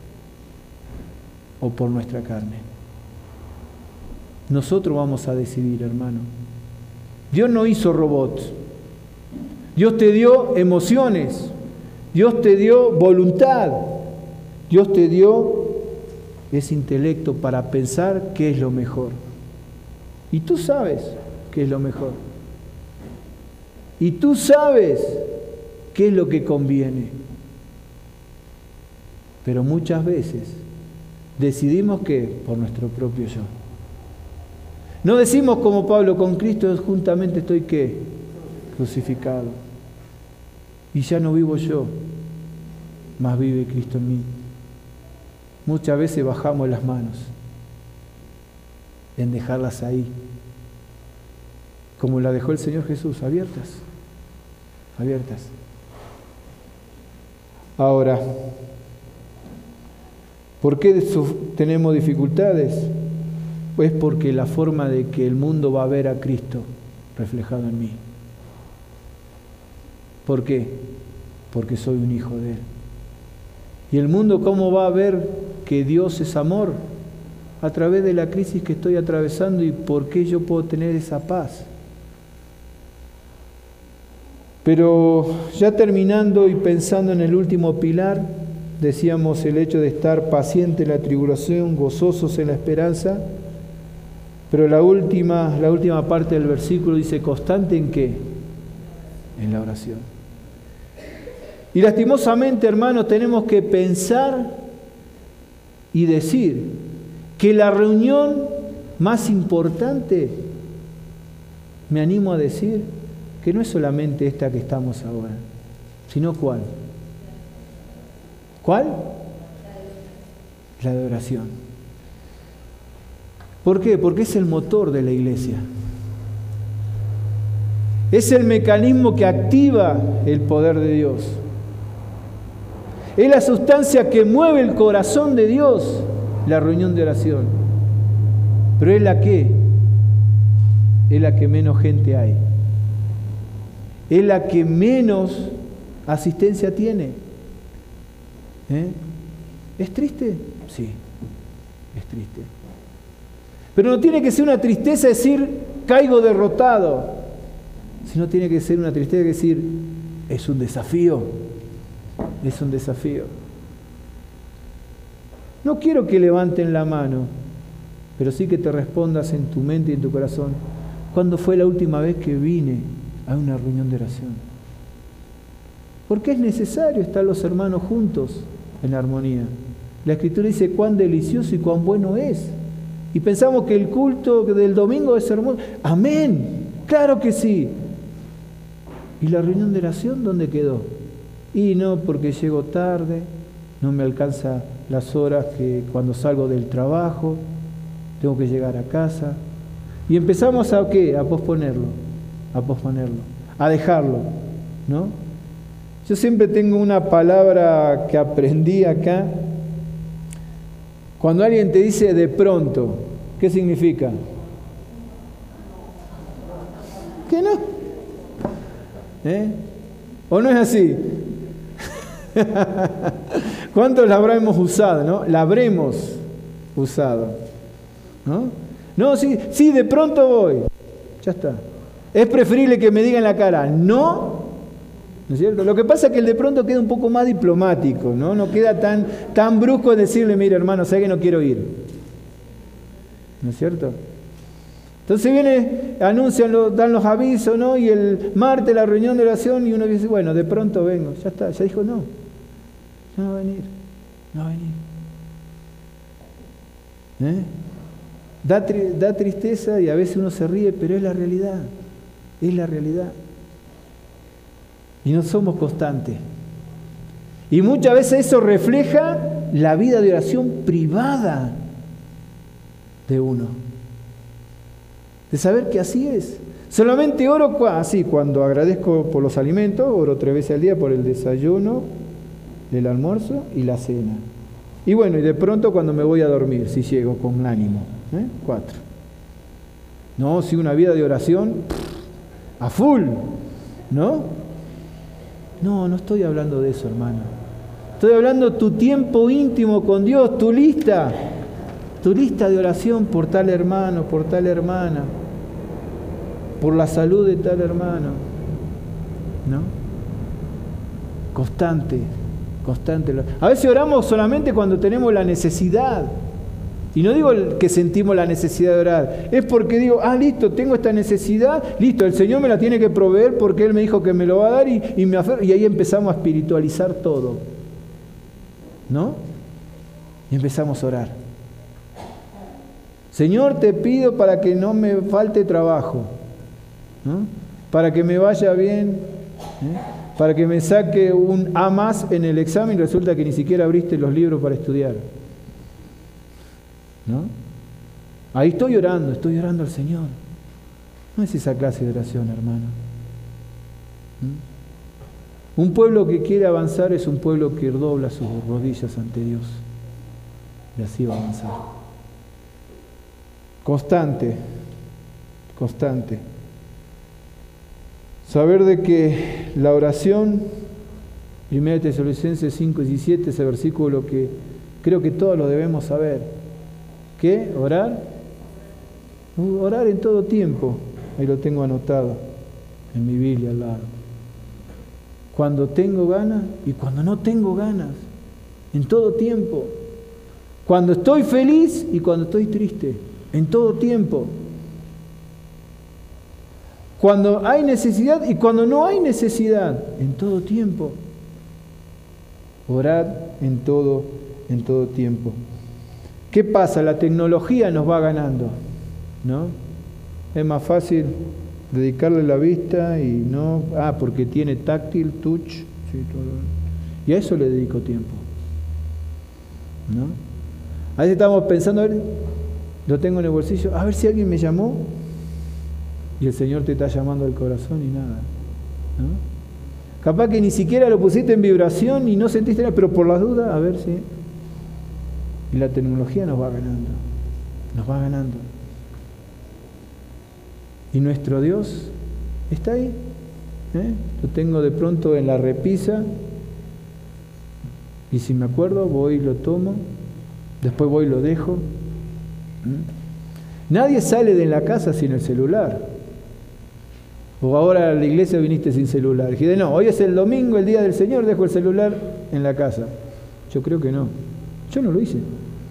o por nuestra carne. Nosotros vamos a decidir, hermano. Dios no hizo robots. Dios te dio emociones. Dios te dio voluntad. Dios te dio ese intelecto para pensar qué es lo mejor. Y tú sabes qué es lo mejor. Y tú sabes qué es lo que conviene. Pero muchas veces decidimos que por nuestro propio yo. No decimos como Pablo, con Cristo juntamente estoy ¿qué? Crucificado. Y ya no vivo yo, mas vive Cristo en mí. Muchas veces bajamos las manos en dejarlas ahí, como la dejó el Señor Jesús, abiertas, abiertas. Ahora, ¿por qué tenemos dificultades? Pues porque la forma de que el mundo va a ver a Cristo reflejado en mí. ¿Por qué? Porque soy un hijo de Él. ¿Y el mundo cómo va a ver que Dios es amor? A través de la crisis que estoy atravesando y por qué yo puedo tener esa paz. Pero ya terminando y pensando en el último pilar, decíamos el hecho de estar paciente en la tribulación, gozosos en la esperanza, pero la última parte del versículo dice, ¿constante en qué? En la oración. Y lastimosamente, hermanos, tenemos que pensar y decir que la reunión más importante, me animo a decir, que no es solamente esta que estamos ahora, sino ¿cuál? ¿Cuál? La de oración. ¿Por qué? Porque es el motor de la iglesia. Es el mecanismo que activa el poder de Dios. Es la sustancia que mueve el corazón de Dios, la reunión de oración. Pero es la que menos gente hay. Es la que menos asistencia tiene. ¿Es triste? Sí, es triste. Pero no tiene que ser una tristeza decir, caigo derrotado, sino tiene que ser una tristeza decir, es un desafío, es un desafío. No quiero que levanten la mano, pero sí que te respondas en tu mente y en tu corazón, ¿cuándo fue la última vez que vine a una reunión de oración? Porque es necesario estar los hermanos juntos en armonía. La Escritura dice cuán delicioso y cuán bueno es. Y pensamos que el culto del domingo es hermoso. Amén, claro que sí. ¿Y la reunión de oración dónde quedó? Y no, porque llego tarde, no me alcanza las horas que cuando salgo del trabajo, tengo que llegar a casa. Y empezamos a ¿qué? A posponerlo, a dejarlo, ¿no? Yo siempre tengo una palabra que aprendí acá. Cuando alguien te dice de pronto, ¿qué significa? ¿Que no? ¿O no es así? ¿Cuántos la habremos usado, no? La habremos usado, ¿no? No, sí, de pronto voy. Ya está. Es preferible que me digan en la cara, no. ¿No es cierto? Lo que pasa es que el de pronto queda un poco más diplomático, ¿no? No queda tan brusco en decirle, mira hermano, sé que no quiero ir. ¿No es cierto? Entonces anuncian, dan los avisos, ¿no? Y el martes la reunión de oración y uno dice, bueno, de pronto vengo. Ya está, ya dijo no. No va a venir, no va a venir. Da tristeza y a veces uno se ríe, pero es la realidad. Es la realidad. Y no somos constantes. Y muchas veces eso refleja la vida de oración privada de uno. De saber que así es. Solamente oro así, cuando agradezco por los alimentos, oro 3 veces al día por el desayuno, el almuerzo y la cena. Y bueno, y de pronto cuando me voy a dormir, si llego con ánimo. 4. No, si una vida de oración a full, ¿no? No estoy hablando de eso, hermano. Estoy hablando tu tiempo íntimo con Dios, tu lista de oración por tal hermano, por tal hermana, por la salud de tal hermano, ¿no? Constante. A veces oramos solamente cuando tenemos la necesidad. Y no digo que sentimos la necesidad de orar, es porque digo, listo, tengo esta necesidad, listo, el Señor me la tiene que proveer porque Él me dijo que me lo va a dar y me aferro, y ahí empezamos a espiritualizar todo, ¿no? Y empezamos a orar. Señor, te pido para que no me falte trabajo, ¿no? Para que me vaya bien, para que me saque un A más en el examen y resulta que ni siquiera abriste los libros para estudiar, ¿no? Ahí estoy orando al Señor. No es esa clase de oración, hermano. Un pueblo que quiere avanzar es un pueblo que dobla sus rodillas ante Dios. Y así va a avanzar. Constante. Saber de que la oración, 1 Tesalonicenses 5:17, ese versículo que creo que todos lo debemos saber. ¿Qué? ¿Orar? Orar en todo tiempo. Ahí lo tengo anotado en mi Biblia al lado. Cuando tengo ganas y cuando no tengo ganas. En todo tiempo. Cuando estoy feliz y cuando estoy triste. En todo tiempo. Cuando hay necesidad y cuando no hay necesidad. En todo tiempo. Orar en todo tiempo. ¿Qué pasa? La tecnología nos va ganando, ¿no? Es más fácil dedicarle la vista y no... porque tiene táctil, touch, sí, todo. Y a eso le dedico tiempo, ¿no? A veces estamos pensando, a ver, lo tengo en el bolsillo, a ver si alguien me llamó, y el Señor te está llamando al corazón y nada, ¿no? Capaz que ni siquiera lo pusiste en vibración y no sentiste nada, pero por las dudas, a ver si... Y la tecnología nos va ganando. Y nuestro Dios está ahí. Lo tengo de pronto en la repisa. Y si me acuerdo, voy y lo tomo. Después voy y lo dejo. Nadie sale de la casa sin el celular. O ahora a la iglesia viniste sin celular. Dije, no, hoy es el domingo, el día del Señor, dejo el celular en la casa. Yo creo que no. Yo no lo hice.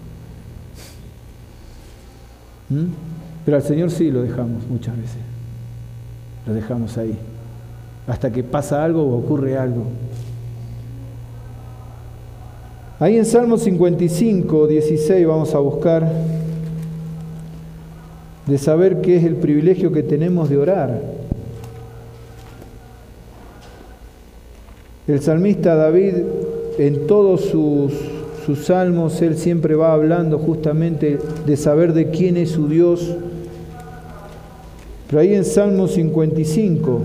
Pero al Señor sí lo dejamos muchas veces. Lo dejamos ahí. Hasta que pasa algo o ocurre algo. Ahí en Salmo 55, 16 vamos a buscar de saber qué es el privilegio que tenemos de orar. El salmista David, en todos sus salmos, él siempre va hablando justamente de saber de quién es su Dios. Pero ahí en Salmo 55,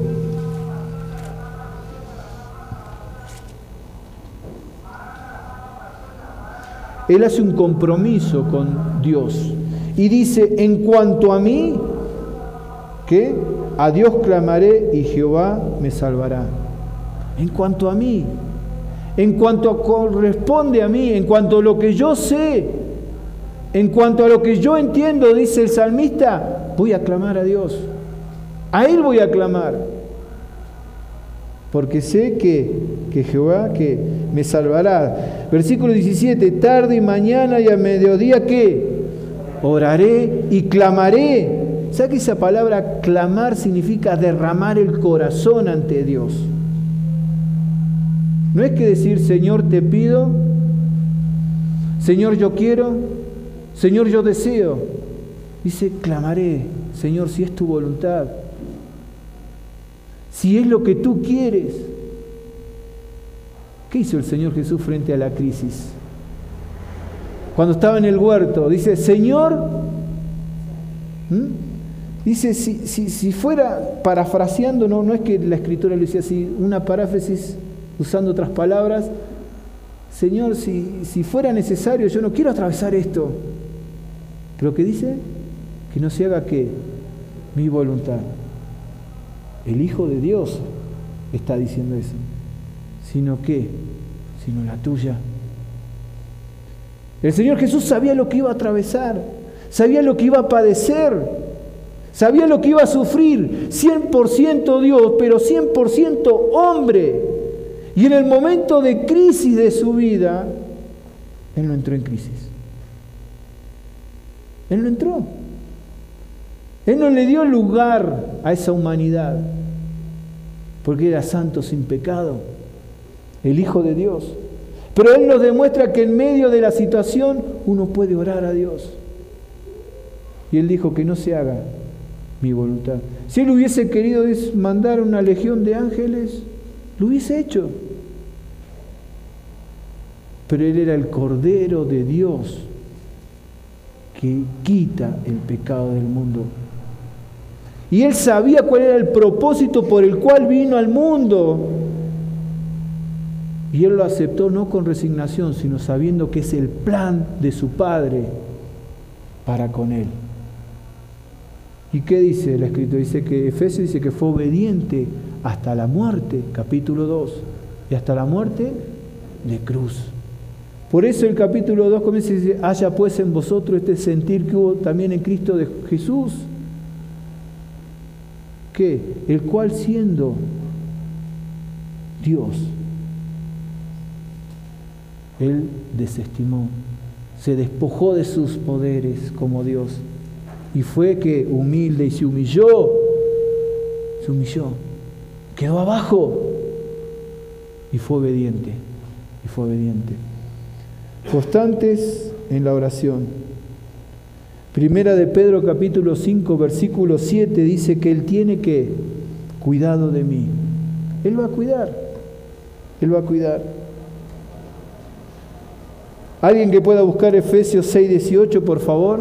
él hace un compromiso con Dios y dice, en cuanto a mí, ¿qué? A Dios clamaré y Jehová me salvará. En cuanto a mí, en cuanto corresponde a mí, en cuanto a lo que yo sé, en cuanto a lo que yo entiendo, dice el salmista, voy a clamar a Dios. A Él voy a clamar. Porque sé que Jehová que me salvará. Versículo 17, tarde y mañana y a mediodía, ¿qué? Oraré y clamaré ¿Sabe que esa palabra clamar significa derramar el corazón ante Dios? No es que decir, Señor, te pido, Señor, yo quiero, Señor, yo deseo. Dice, clamaré, Señor, si es tu voluntad, si es lo que tú quieres. ¿Qué hizo el Señor Jesús frente a la crisis? Cuando estaba en el huerto, dice, Señor, dice, si fuera parafraseando, no es que la Escritura lo dice así, una paráfrasis usando otras palabras, Señor, si fuera necesario, yo no quiero atravesar esto. Pero ¿qué dice? Que no se haga ¿qué? Mi voluntad. El Hijo de Dios está diciendo eso. ¿Sino qué? Sino la tuya. El Señor Jesús sabía lo que iba a atravesar, sabía lo que iba a padecer, sabía lo que iba a sufrir. 100% Dios, pero 100% hombre. Y en el momento de crisis de su vida, Él no entró en crisis. Él no entró. Él no le dio lugar a esa humanidad, porque era santo sin pecado, el Hijo de Dios. Pero Él nos demuestra que en medio de la situación uno puede orar a Dios. Y Él dijo que no se haga mi voluntad. Si Él hubiese querido mandar una legión de ángeles, lo hubiese hecho. Pero Él era el Cordero de Dios que quita el pecado del mundo. Y Él sabía cuál era el propósito por el cual vino al mundo. Y Él lo aceptó no con resignación, sino sabiendo que es el plan de su Padre para con Él. ¿Y qué dice la Escritura? Dice que Efesios dice que fue obediente hasta la muerte, capítulo 2, y hasta la muerte de cruz. Por eso el capítulo 2 comienza y dice, haya pues en vosotros este sentir que hubo también en Cristo de Jesús, que el cual siendo Dios, Él desestimó, se despojó de sus poderes como Dios, y fue que humilde y se humilló, quedó abajo y fue obediente, Constantes en la oración. Primera de Pedro capítulo 5 versículo 7 dice que Él tiene que cuidado de mí. Él va a cuidar. ¿Alguien que pueda buscar Efesios 6:18, por favor?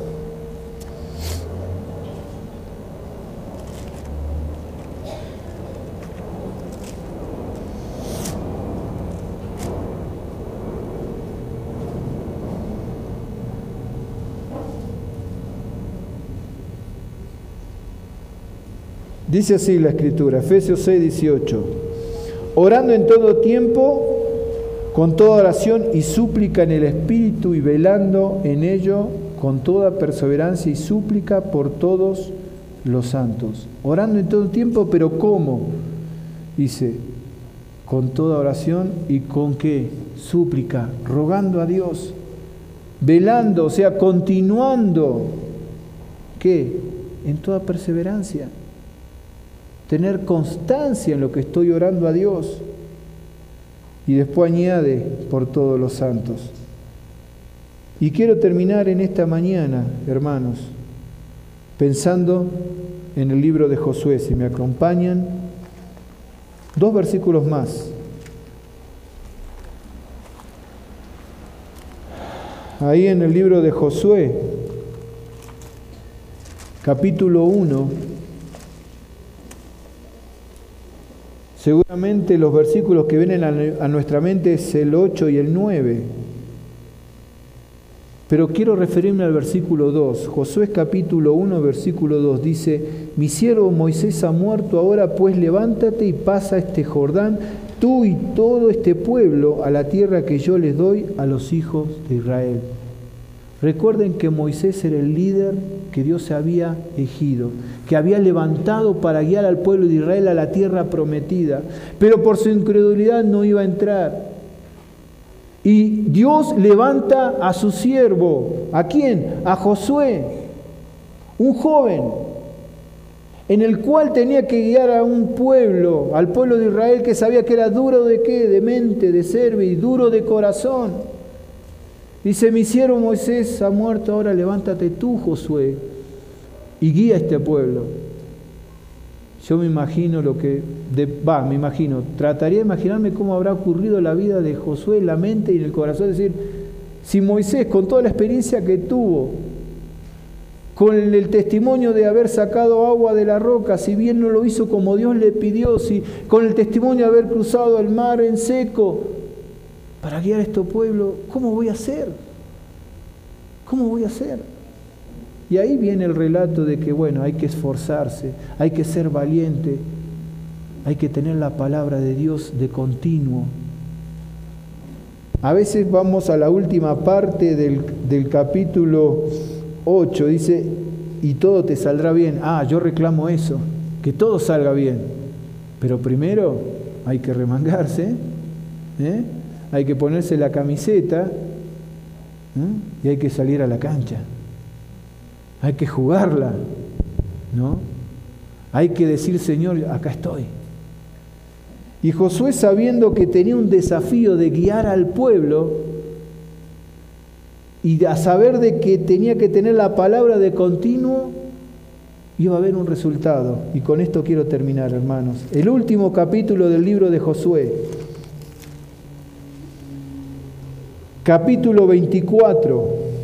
Dice así la Escritura, Efesios 6:18, orando en todo tiempo, con toda oración y súplica en el Espíritu y velando en ello con toda perseverancia y súplica por todos los santos. Orando en todo tiempo, pero ¿cómo? Dice, con toda oración y con ¿qué? Súplica, rogando a Dios, velando, o sea, continuando, ¿qué? En toda perseverancia. Tener constancia en lo que estoy orando a Dios. Y después añade por todos los santos. Y quiero terminar en esta mañana, hermanos, pensando en el libro de Josué. Si me acompañan, 2 versículos más. Ahí en el libro de Josué, capítulo 1, seguramente los versículos que vienen a nuestra mente es el 8 y el 9. Pero quiero referirme al versículo 2. Josué capítulo 1, versículo 2 dice, mi siervo Moisés ha muerto, ahora pues levántate y pasa este Jordán, tú y todo este pueblo, a la tierra que yo les doy a los hijos de Israel. Recuerden que Moisés era el líder que Dios se había elegido, que había levantado para guiar al pueblo de Israel a la tierra prometida, pero por su incredulidad no iba a entrar. Y Dios levanta a su siervo, ¿a quién? A Josué. Un joven en el cual tenía que guiar a un pueblo, al pueblo de Israel, que sabía que era duro de qué, de mente, de cerviz, duro de corazón. Dice, mi siervo Moisés ha muerto, ahora levántate tú, Josué, y guía a este pueblo. Yo me imagino trataría de imaginarme cómo habrá ocurrido la vida de Josué en la mente y en el corazón. Es decir, si Moisés, con toda la experiencia que tuvo, con el testimonio de haber sacado agua de la roca, si bien no lo hizo como Dios le pidió, con el testimonio de haber cruzado el mar en seco, para guiar a este pueblo, ¿cómo voy a hacer? ¿Cómo voy a hacer? Y ahí viene el relato de que, bueno, hay que esforzarse, hay que ser valiente, hay que tener la palabra de Dios de continuo. A veces vamos a la última parte del capítulo 8, dice, y todo te saldrá bien. Yo reclamo eso, que todo salga bien. Pero primero hay que remangarse, hay que ponerse la camiseta, y hay que salir a la cancha. Hay que jugarla, ¿no? Hay que decir, Señor, acá estoy. Y Josué, sabiendo que tenía un desafío de guiar al pueblo y a saber de que tenía que tener la palabra de continuo, iba a haber un resultado. Y con esto quiero terminar, hermanos. El último capítulo del libro de Josué, capítulo 24.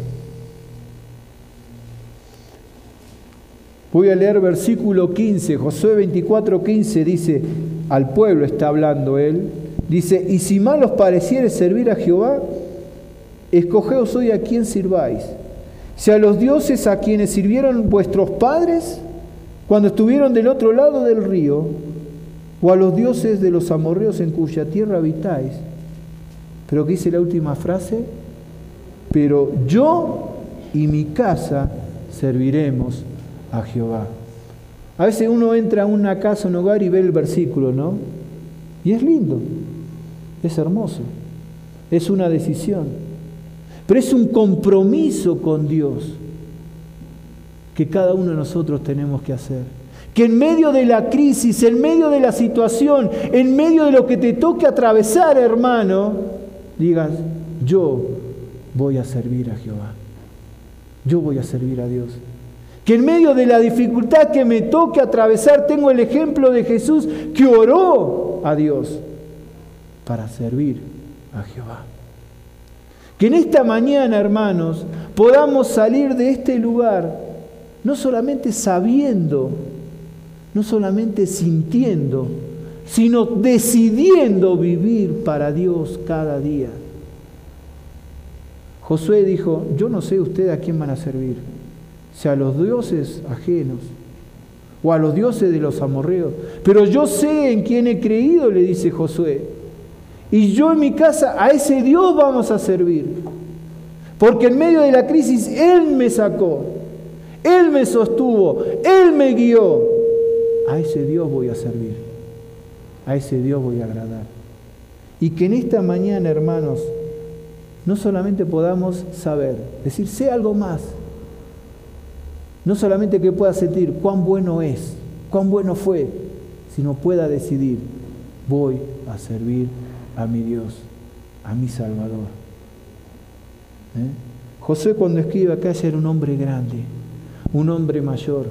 Voy a leer versículo 15, Josué 24:15 dice, al pueblo está hablando él, dice, y si mal os pareciere servir a Jehová, escogeos hoy a quién sirváis, si a los dioses a quienes sirvieron vuestros padres cuando estuvieron del otro lado del río, o a los dioses de los amorreos en cuya tierra habitáis. Pero ¿qué dice la última frase? Pero yo y mi casa serviremos a Jehová. A veces uno entra a una casa, un hogar y ve el versículo, ¿no? Y es lindo, es hermoso, es una decisión, pero es un compromiso con Dios que cada uno de nosotros tenemos que hacer. Que en medio de la crisis, en medio de la situación, en medio de lo que te toque atravesar, hermano, digas, yo voy a servir a Jehová, yo voy a servir a Dios. Que en medio de la dificultad que me toque atravesar, tengo el ejemplo de Jesús que oró a Dios para servir a Jehová. Que en esta mañana, hermanos, podamos salir de este lugar no solamente sabiendo, no solamente sintiendo, sino decidiendo vivir para Dios cada día. Josué dijo, yo no sé ustedes a quién van a servir, si a los dioses ajenos o a los dioses de los amorreos, pero yo sé en quién he creído, le dice Josué, y yo en mi casa a ese Dios vamos a servir, porque en medio de la crisis Él me sacó, Él me sostuvo, Él me guió. A ese Dios voy a servir, a ese Dios voy a agradar. Y que en esta mañana, hermanos, no solamente podamos saber, decir, sé algo más. No solamente que pueda sentir cuán bueno es, cuán bueno fue, sino pueda decidir, voy a servir a mi Dios, a mi Salvador. Josué, cuando escribe acá, ya era un hombre grande, un hombre mayor,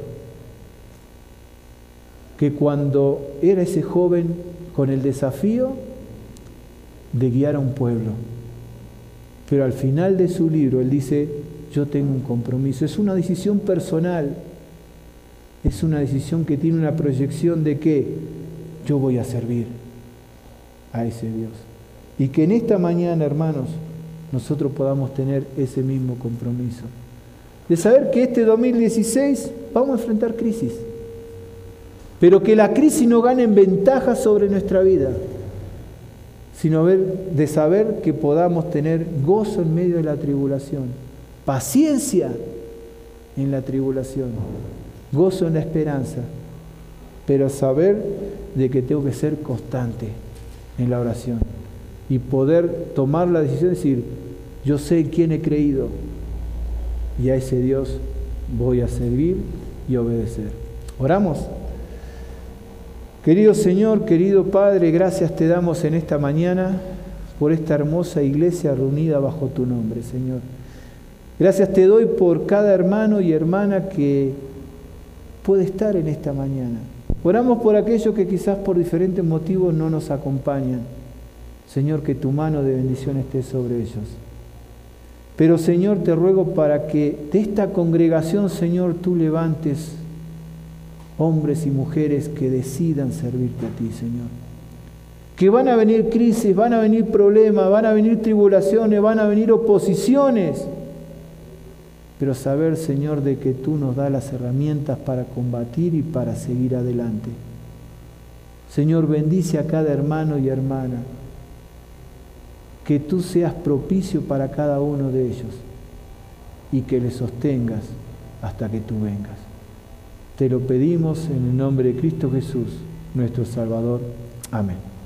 que cuando era ese joven con el desafío de guiar a un pueblo, pero al final de su libro él dice, yo tengo un compromiso. Es una decisión personal, es una decisión que tiene una proyección de que yo voy a servir a ese Dios. Y que en esta mañana, hermanos, nosotros podamos tener ese mismo compromiso. De saber que este 2016 vamos a enfrentar crisis, pero que la crisis no gane en ventaja sobre nuestra vida, sino de saber que podamos tener gozo en medio de la tribulación, paciencia en la tribulación, gozo en la esperanza, pero saber de que tengo que ser constante en la oración y poder tomar la decisión de decir, yo sé en quién he creído y a ese Dios voy a servir y obedecer. ¿Oramos? Querido Señor, querido Padre, gracias te damos en esta mañana por esta hermosa iglesia reunida bajo tu nombre, Señor. Gracias te doy por cada hermano y hermana que puede estar en esta mañana. Oramos por aquellos que quizás por diferentes motivos no nos acompañan. Señor, que tu mano de bendición esté sobre ellos. Pero Señor, te ruego para que de esta congregación, Señor, tú levantes hombres y mujeres que decidan servirte a ti, Señor. Que van a venir crisis, van a venir problemas, van a venir tribulaciones, van a venir oposiciones. Pero saber, Señor, de que tú nos das las herramientas para combatir y para seguir adelante. Señor, bendice a cada hermano y hermana. Que tú seas propicio para cada uno de ellos y que les sostengas hasta que tú vengas. Te lo pedimos en el nombre de Cristo Jesús, nuestro Salvador. Amén.